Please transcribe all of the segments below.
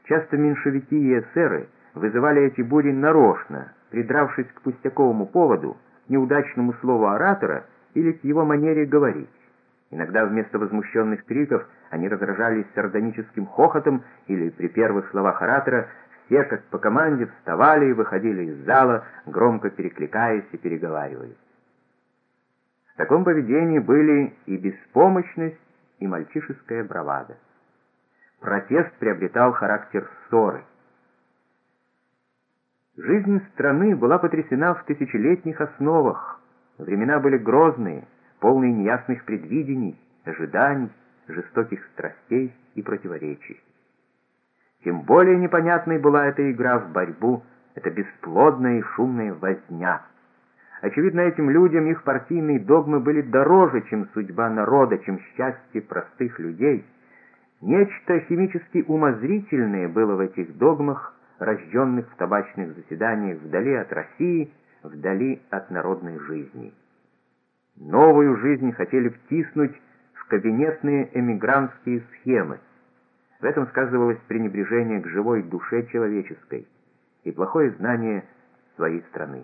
Часто меньшевики и эсеры вызывали эти бури нарочно, придравшись к пустяковому поводу, к неудачному слову оратора или к его манере говорить. Иногда вместо возмущенных криков они разражались сардоническим хохотом или при первых словах оратора все, как по команде, вставали и выходили из зала, громко перекликаясь и переговариваясь. В таком поведении были и беспомощность, и мальчишеская бравада. Протест приобретал характер ссоры. Жизнь страны была потрясена в тысячелетних основах. Времена были грозные, полные неясных предвидений, ожиданий, жестоких страстей и противоречий. Тем более непонятной была эта игра в борьбу, эта бесплодная и шумная возня. Очевидно, этим людям их партийные догмы были дороже, чем судьба народа, чем счастье простых людей. Нечто химически умозрительное было в этих догмах, рожденных в табачных заседаниях вдали от России, вдали от народной жизни. Новую жизнь хотели втиснуть в кабинетные эмигрантские схемы. В этом сказывалось пренебрежение к живой душе человеческой и плохое знание своей страны.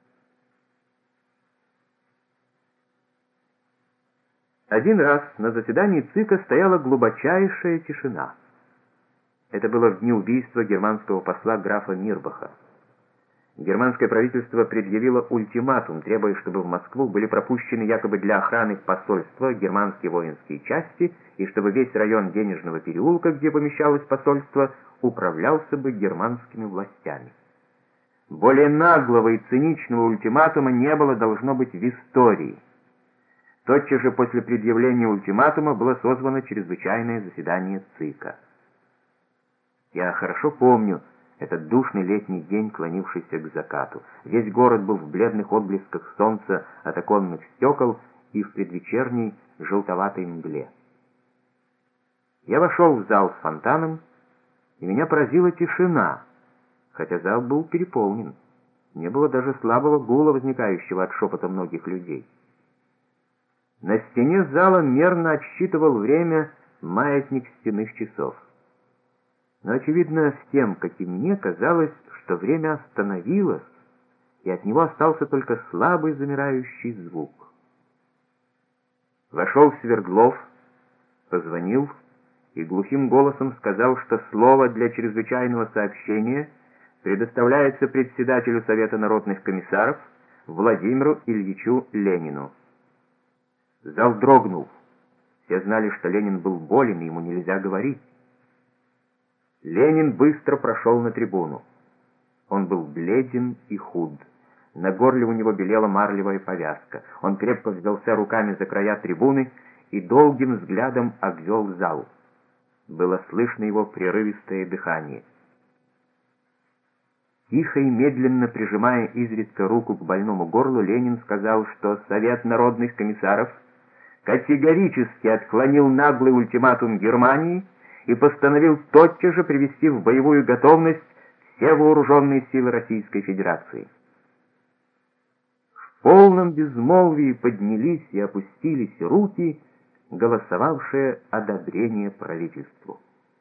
Один раз на заседании ЦИКа стояла глубочайшая тишина. Это было в дни убийства германского посла графа Мирбаха. Германское правительство предъявило ультиматум, требуя, чтобы в Москву были пропущены якобы для охраны посольства германские воинские части, и чтобы весь район Денежного переулка, где помещалось посольство, управлялся бы германскими властями. Более наглого и циничного ультиматума не было, должно быть, в истории. Тотчас же после предъявления ультиматума было созвано чрезвычайное заседание ЦИКа. Я хорошо помню этот душный летний день, клонившийся к закату. Весь город был в бледных отблесках солнца от оконных стекол и в предвечерней желтоватой мгле. Я вошел в зал с фонтаном, и меня поразила тишина, хотя зал был переполнен. Не было даже слабого гула, возникающего от шепота многих людей. На стене зала мерно отсчитывал время маятник стенных часов. Но, очевидно, всем, как и мне, казалось, что время остановилось, и от него остался только слабый замирающий звук. Вошел Свердлов, позвонил и глухим голосом сказал, что слово для чрезвычайного сообщения предоставляется председателю Совета народных комиссаров Владимиру Ильичу Ленину. Зал дрогнул. Все знали, что Ленин был болен, и ему нельзя говорить. Ленин быстро прошел на трибуну. Он был бледен и худ. На горле у него белела марлевая повязка. Он крепко взялся руками за края трибуны и долгим взглядом обвел зал. Было слышно его прерывистое дыхание. Тихо и медленно прижимая изредка руку к больному горлу, Ленин сказал, что Совет народных комиссаров категорически отклонил наглый ультиматум Германии и постановил тотчас же привести в боевую готовность все вооруженные силы Российской Федерации. В полном безмолвии поднялись и опустились руки, голосовавшие одобрение правительству.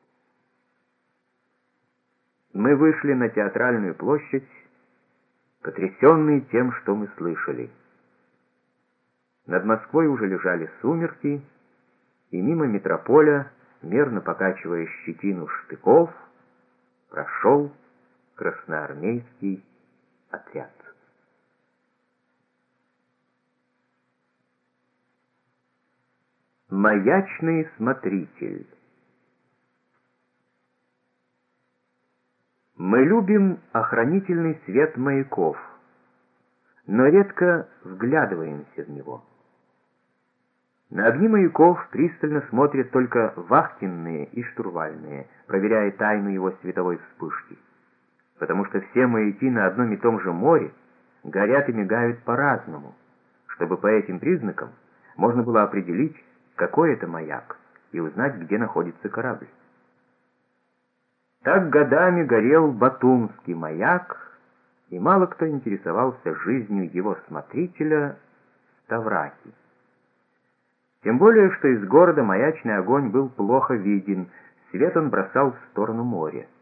Мы вышли на Театральную площадь, потрясенные тем, что мы слышали. Над Москвой уже лежали сумерки, и мимо метрополя, мерно покачивая щетину штыков, прошел красноармейский отряд. Маячный смотритель. Мы любим охранительный свет маяков, но редко вглядываемся в него. На огни маяков пристально смотрят только вахтенные и штурвальные, проверяя тайну его световой вспышки, потому что все маяки на одном и том же море горят и мигают по-разному, чтобы по этим признакам можно было определить, какой это маяк, и узнать, где находится корабль. Так годами горел Батумский маяк, и мало кто интересовался жизнью его смотрителя Ставраки. Тем более, что из города маячный огонь был плохо виден, свет он бросал в сторону моря.